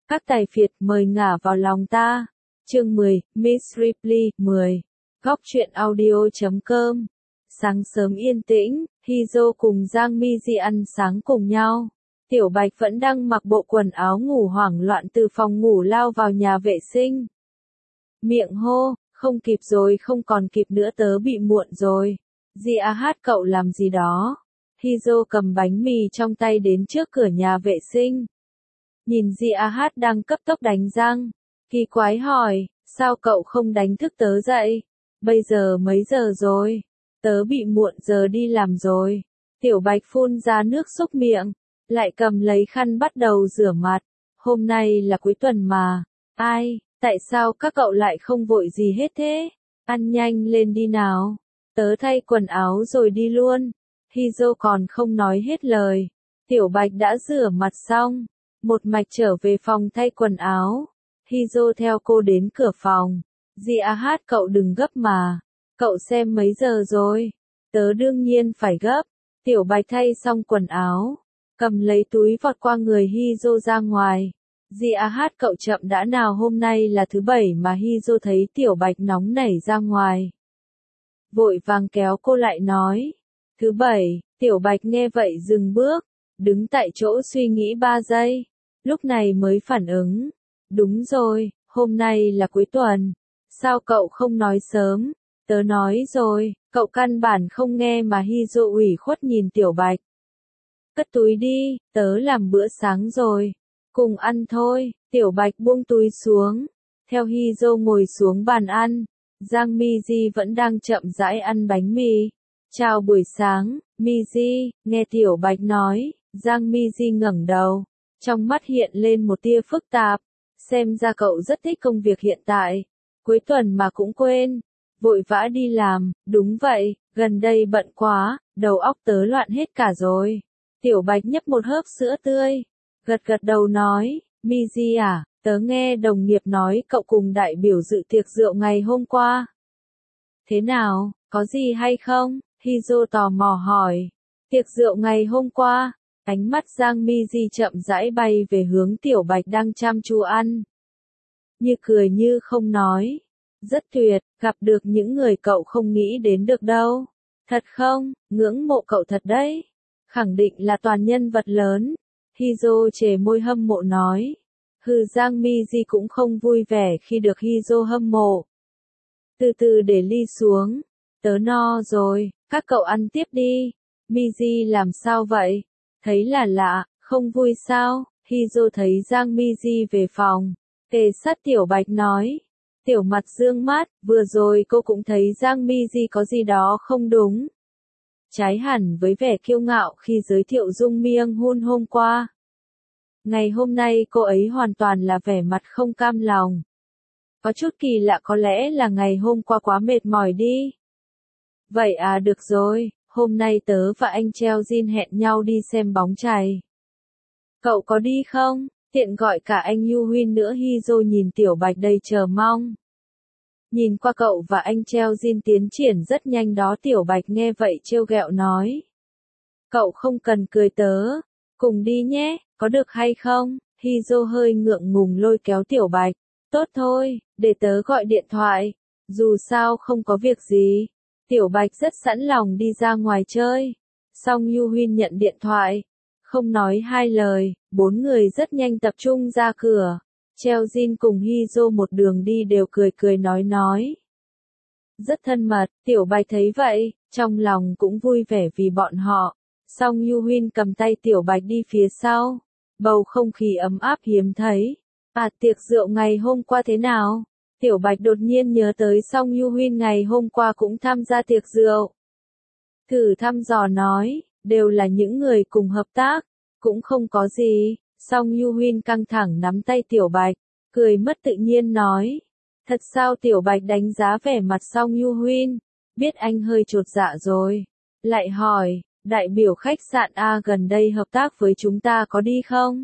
Các tài phiệt mời ngả vào lòng ta. Chương 10, Miss Ripley, 10. Góc truyện audio.com. Sáng sớm yên tĩnh, Hizo cùng Giang Mi Di ăn sáng cùng nhau. Tiểu Bạch vẫn đang mặc bộ quần áo ngủ hoảng loạn từ phòng ngủ lao vào nhà vệ sinh. Miệng hô, không kịp rồi, không còn kịp nữa, tớ bị muộn rồi. Di hát cậu làm gì đó? Hizo cầm bánh mì trong tay đến trước cửa nhà vệ sinh. Nhìn Di hát đang cấp tốc đánh răng. Kỳ quái hỏi, sao cậu không đánh thức tớ dậy? Bây giờ mấy giờ rồi? Tớ bị muộn giờ đi làm rồi. Tiểu Bạch phun ra nước xúc miệng, lại cầm lấy khăn bắt đầu rửa mặt. Hôm nay là cuối tuần mà. Ai, tại sao các cậu lại không vội gì hết thế? Ăn nhanh lên đi nào. Tớ thay quần áo rồi đi luôn. Hizo còn không nói hết lời. Tiểu Bạch đã rửa mặt xong, một mạch trở về phòng thay quần áo. Hizo theo cô đến cửa phòng. Di hát cậu đừng gấp mà. Cậu xem mấy giờ rồi? Tớ đương nhiên phải gấp. Tiểu Bạch thay xong quần áo, cầm lấy túi vọt qua người Hizo ra ngoài. Di hát cậu chậm đã nào, hôm nay là thứ bảy mà. Hizo thấy Tiểu Bạch nóng nảy ra ngoài, vội vàng kéo cô lại nói. Thứ bảy. Tiểu Bạch nghe vậy dừng bước, đứng tại chỗ suy nghĩ 3 giây, lúc này mới phản ứng. Đúng rồi, hôm nay là cuối tuần. Sao cậu không nói sớm? Tớ nói rồi, cậu căn bản không nghe mà. Hizo ủy khuất nhìn Tiểu Bạch. Cất túi đi, tớ làm bữa sáng rồi. Cùng ăn thôi. Tiểu Bạch buông túi xuống, theo Hizo ngồi xuống bàn ăn. Giang Mi Di vẫn đang chậm rãi ăn bánh mì. Chào buổi sáng, Mi Di, nghe Tiểu Bạch nói. Giang Mi Di ngẩng đầu, trong mắt hiện lên một tia phức tạp. Xem ra cậu rất thích công việc hiện tại. Cuối tuần mà cũng quên, vội vã đi làm. Đúng vậy, gần đây bận quá, đầu óc tớ loạn hết cả rồi. Tiểu Bạch nhấp một hớp sữa tươi, gật gật đầu nói, Mi Di à, tớ nghe đồng nghiệp nói cậu cùng đại biểu dự tiệc rượu ngày hôm qua. Thế nào, có gì hay không? Hizo tò mò hỏi. Tiệc rượu ngày hôm qua. Ánh mắt Giang Mi Di chậm rãi bay về hướng Tiểu Bạch đang chăm chú ăn. Như cười như không nói. Rất tuyệt, gặp được những người cậu không nghĩ đến được đâu. Thật không, ngưỡng mộ cậu thật đấy. Khẳng định là toàn nhân vật lớn. Hizo chề môi hâm mộ nói. Giang Mi Di cũng không vui vẻ khi được Hizo hâm mộ. Từ từ để ly xuống. Tớ no rồi, các cậu ăn tiếp đi. Mi Di làm sao vậy? Thấy là lạ, không vui sao? Hizo thấy Giang Mi Di về phòng, kề sát Tiểu Bạch nói. Tiểu mặt dương mát, vừa rồi cô cũng thấy Giang Mi Di có gì đó không đúng. Trái hẳn với vẻ kiêu ngạo khi giới thiệu Dung Myung Hun hôm qua. Ngày hôm nay cô ấy hoàn toàn là vẻ mặt không cam lòng. Có chút kỳ lạ, có lẽ là ngày hôm qua quá mệt mỏi đi. Vậy à, được rồi, hôm nay tớ và anh Treo Jin hẹn nhau đi xem bóng chày. Cậu có đi không? Tiện gọi cả anh Yu Huyên nữa. Hizo nhìn Tiểu Bạch đầy chờ mong. Nhìn qua cậu và anh Treo Jin tiến triển rất nhanh đó. Tiểu Bạch nghe vậy trêu ghẹo nói. Cậu không cần cười, tớ cùng đi nhé, có được hay không? Hizo hơi ngượng ngùng lôi kéo Tiểu Bạch. Tốt thôi, để tớ gọi điện thoại. Dù sao không có việc gì. Tiểu Bạch rất sẵn lòng đi ra ngoài chơi. Xong Yu Huyên nhận điện thoại. Không nói hai lời, 4 người rất nhanh tập trung ra cửa. Treo Jin cùng Hizo một đường đi đều cười cười nói. Rất thân mật. Tiểu Bạch thấy vậy, trong lòng cũng vui vẻ vì bọn họ. Xong Yu Huyên cầm tay Tiểu Bạch đi phía sau. Bầu không khí ấm áp hiếm thấy. À, tiệc rượu ngày hôm qua thế nào? Tiểu Bạch đột nhiên nhớ tới Song Yu Huyên ngày hôm qua cũng tham gia tiệc rượu. Thử thăm dò nói, đều là những người cùng hợp tác, cũng không có gì. Song Yu Huyên căng thẳng nắm tay Tiểu Bạch, cười mất tự nhiên nói. Thật sao? Tiểu Bạch đánh giá vẻ mặt Song Yu Huyên, biết anh hơi chột dạ rồi. Lại hỏi, đại biểu khách sạn A gần đây hợp tác với chúng ta có đi không?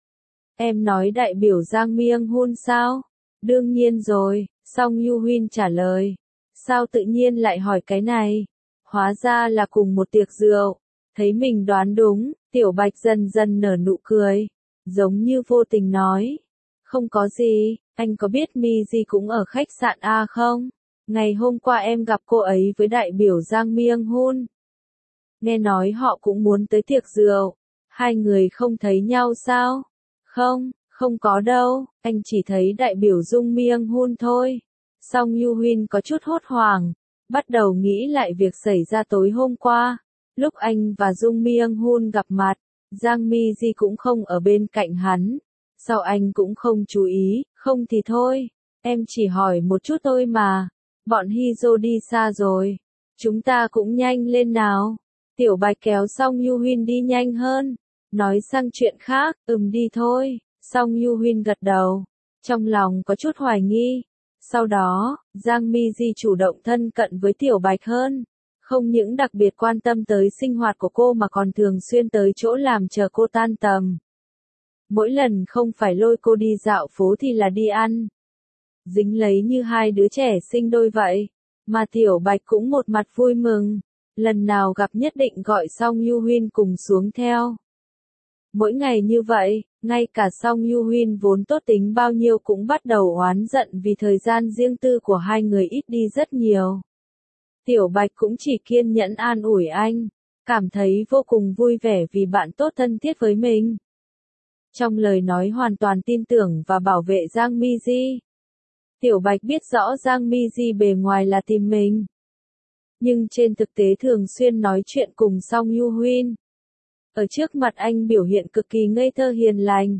Em nói đại biểu Giang Myung Hun sao? Đương nhiên rồi, Song Yu Huyên trả lời. Sao tự nhiên lại hỏi cái này? Hóa ra là cùng một tiệc rượu. Thấy mình đoán đúng, Tiểu Bạch dần dần nở nụ cười, giống như vô tình nói. Không có gì, anh có biết Mi cũng ở khách sạn A không? Ngày hôm qua em gặp cô ấy với đại biểu Giang Myung-hun. Nghe nói họ cũng muốn tới tiệc rượu. Hai người không thấy nhau sao? Không, không có đâu, anh chỉ thấy đại biểu Jung Myung-hun thôi. Song Yu-huyên có chút hốt hoảng, bắt đầu nghĩ lại việc xảy ra tối hôm qua. Lúc anh và Jung Myung-hun gặp mặt, Giang Mi-ji cũng không ở bên cạnh hắn. Sao anh cũng không chú ý, không thì thôi, em chỉ hỏi một chút thôi mà. Bọn Hizo đi xa rồi, chúng ta cũng nhanh lên nào. Tiểu Bạch kéo Song Yu-huyên đi nhanh hơn, nói sang chuyện khác, đi thôi. Song Yu-huyên gật đầu, trong lòng có chút hoài nghi. Sau đó, Giang Mi-ji chủ động thân cận với Tiểu Bạch hơn. Không những đặc biệt quan tâm tới sinh hoạt của cô mà còn thường xuyên tới chỗ làm chờ cô tan tầm. Mỗi lần không phải lôi cô đi dạo phố thì là đi ăn. Dính lấy như hai đứa trẻ sinh đôi vậy. Mà Tiểu Bạch cũng một mặt vui mừng. Lần nào gặp nhất định gọi Song Yu-huyên cùng xuống theo. Mỗi ngày như vậy, ngay cả Song Yu-huyên vốn tốt tính bao nhiêu cũng bắt đầu oán giận vì thời gian riêng tư của hai người ít đi rất nhiều. Tiểu Bạch cũng chỉ kiên nhẫn an ủi anh, cảm thấy vô cùng vui vẻ vì bạn tốt thân thiết với mình. Trong lời nói hoàn toàn tin tưởng và bảo vệ Giang Mi-ji. Tiểu Bạch biết rõ Giang Mi-ji bề ngoài là tìm mình. Nhưng trên thực tế thường xuyên nói chuyện cùng Song Yu-huyên. Ở trước mặt anh biểu hiện cực kỳ ngây thơ hiền lành.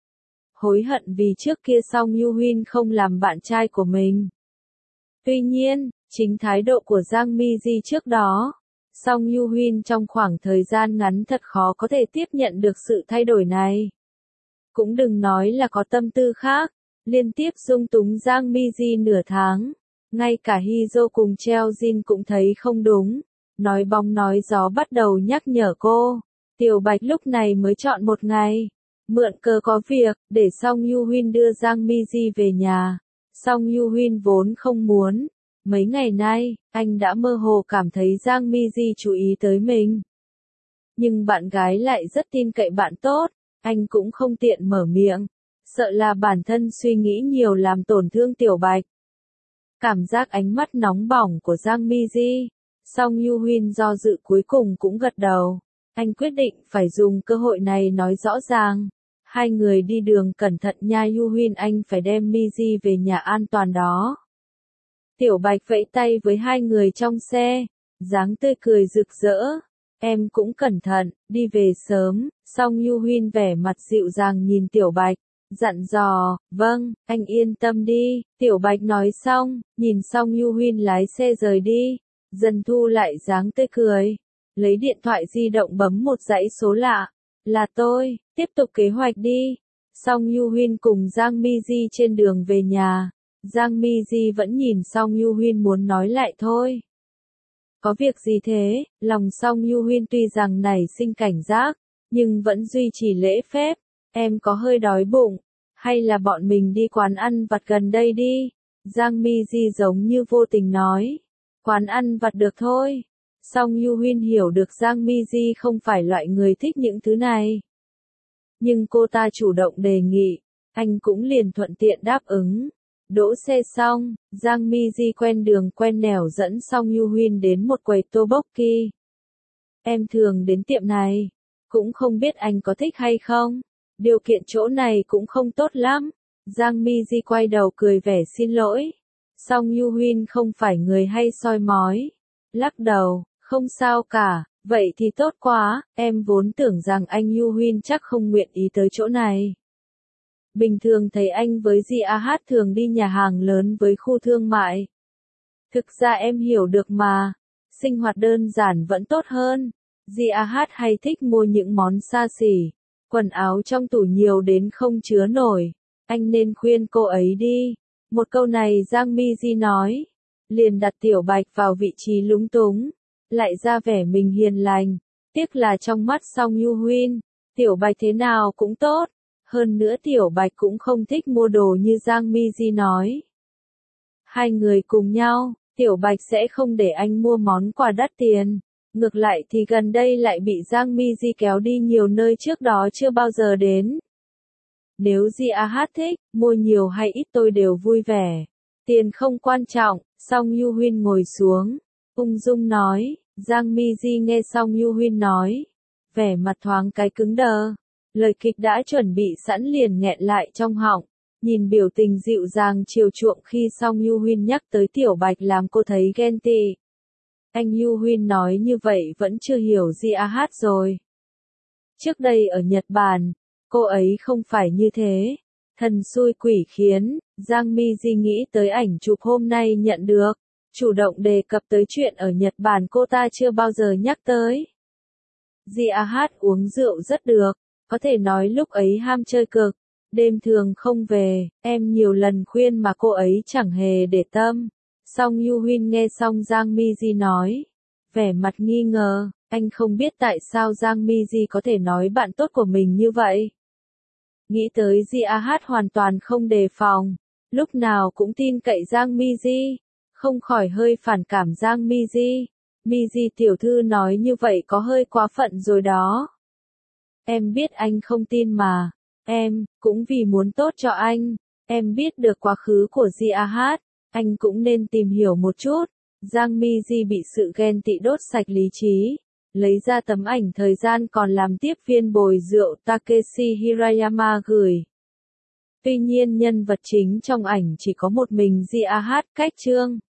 Hối hận vì trước kia Song Yu-huyên không làm bạn trai của mình. Tuy nhiên, chính thái độ của Giang Mi-ji trước đó, Song Yu-huyên trong khoảng thời gian ngắn thật khó có thể tiếp nhận được sự thay đổi này. Cũng đừng nói là có tâm tư khác, liên tiếp dung túng Giang Mi-ji nửa tháng. Ngay cả Hizo cùng Cheo Jin cũng thấy không đúng. Nói bóng nói gió bắt đầu nhắc nhở cô. Tiểu Bạch lúc này mới chọn một ngày. Mượn cớ có việc, để Song Yu-huyên đưa Giang Mi-ji về nhà. Song Yu-huyên vốn không muốn. Mấy ngày nay, anh đã mơ hồ cảm thấy Giang Mi-ji chú ý tới mình. Nhưng bạn gái lại rất tin cậy bạn tốt. Anh cũng không tiện mở miệng. Sợ là bản thân suy nghĩ nhiều làm tổn thương Tiểu Bạch. Cảm giác ánh mắt nóng bỏng của Giang Mi-ji. Song Yu-huyên do dự cuối cùng cũng gật đầu. Anh quyết định phải dùng cơ hội này nói rõ ràng. Hai người đi đường cẩn thận nha Yu-huyên, anh phải đem Mi-ji về nhà an toàn đó. Tiểu Bạch vẫy tay với hai người trong xe. Dáng tươi cười rực rỡ. Em cũng cẩn thận, đi về sớm. Song Yu-huyên vẻ mặt dịu dàng nhìn Tiểu Bạch. Dặn dò, vâng, anh yên tâm đi. Tiểu Bạch nói xong, nhìn Song Yu-huyên lái xe rời đi. Dần thu lại dáng tươi cười. Lấy điện thoại di động bấm một dãy số lạ. Là tôi, tiếp tục kế hoạch đi. Song Yu-huyên cùng Giang Mi-ji trên đường về nhà. Giang Mi-ji vẫn nhìn Song Yu-huyên muốn nói lại thôi. Có việc gì thế? Lòng Song Yu-huyên tuy rằng nảy sinh cảnh giác, nhưng vẫn duy trì lễ phép. Em có hơi đói bụng, hay là bọn mình đi quán ăn vặt gần đây đi? Giang Mi-ji giống như vô tình nói. Quán ăn vặt được thôi. Song Yu-huyên hiểu được Giang Mi-ji không phải loại người thích những thứ này. Nhưng cô ta chủ động đề nghị, anh cũng liền thuận tiện đáp ứng. Đỗ xe xong, Giang Mi-ji quen đường quen nẻo dẫn Song Yu-huyên đến một quầy tteokbokki. Em thường đến tiệm này, cũng không biết anh có thích hay không. Điều kiện chỗ này cũng không tốt lắm. Giang Mi-ji quay đầu cười vẻ xin lỗi. Song Yu-huyên không phải người hay soi mói. Lắc đầu, không sao cả, vậy thì tốt quá, em vốn tưởng rằng anh Yu-huyên chắc không nguyện ý tới chỗ này. Bình thường thấy anh với Ji-ah thường đi nhà hàng lớn với khu thương mại. Thực ra em hiểu được mà, sinh hoạt đơn giản vẫn tốt hơn. Ji-ah hay thích mua những món xa xỉ, quần áo trong tủ nhiều đến không chứa nổi. Anh nên khuyên cô ấy đi. Một câu này Giang Mi-ji nói, liền đặt Tiểu Bạch vào vị trí lúng túng, lại ra vẻ mình hiền lành. Tiếc là trong mắt Song Yu-huyên, Tiểu Bạch thế nào cũng tốt. Hơn nữa Tiểu Bạch cũng không thích mua đồ như Giang Mi-ji nói. Hai người cùng nhau, Tiểu Bạch sẽ không để anh mua món quà đắt tiền. Ngược lại thì gần đây lại bị Giang Mi-ji kéo đi nhiều nơi trước đó chưa bao giờ đến. Nếu Ji thích, mua nhiều hay ít tôi đều vui vẻ. Tiền không quan trọng, Song Yu Huyên ngồi xuống, ung dung nói. Giang Mi Ji nghe Song Yu Huyên nói, vẻ mặt thoáng cái cứng đờ. Lời kịch đã chuẩn bị sẵn liền nghẹn lại trong họng. Nhìn biểu tình dịu dàng chiều chuộng khi Song Yu Huyên nhắc tới Tiểu Bạch làm cô thấy ghen tị. Anh Yu Huyên nói như vậy vẫn chưa hiểu Ji rồi. Trước đây ở Nhật Bản, cô ấy không phải như thế. Thần xui quỷ khiến, Giang Mi Ji nghĩ tới ảnh chụp hôm nay nhận được. Chủ động đề cập tới chuyện ở Nhật Bản cô ta chưa bao giờ nhắc tới. Ji uống rượu rất được, có thể nói lúc ấy ham chơi cực, đêm thường không về, em nhiều lần khuyên mà cô ấy chẳng hề để tâm. Song Yu Huyên nghe xong Giang Mi Ji nói, vẻ mặt nghi ngờ, anh không biết tại sao Giang Mi Ji có thể nói bạn tốt của mình như vậy. Nghĩ tới Ji hoàn toàn không đề phòng, lúc nào cũng tin cậy Giang Mi Ji, không khỏi hơi phản cảm Giang Mi Ji. Mi Ji tiểu thư nói như vậy có hơi quá phận rồi đó. Em biết anh không tin mà, em cũng vì muốn tốt cho anh, em biết được quá khứ của Ji anh cũng nên tìm hiểu một chút. Giang Mi Ji bị sự ghen tị đốt sạch lý trí, lấy ra tấm ảnh thời gian còn làm tiếp viên bồi rượu Takeshi Hirayama gửi. Tuy nhiên nhân vật chính trong ảnh chỉ có một mình Ji cách chương.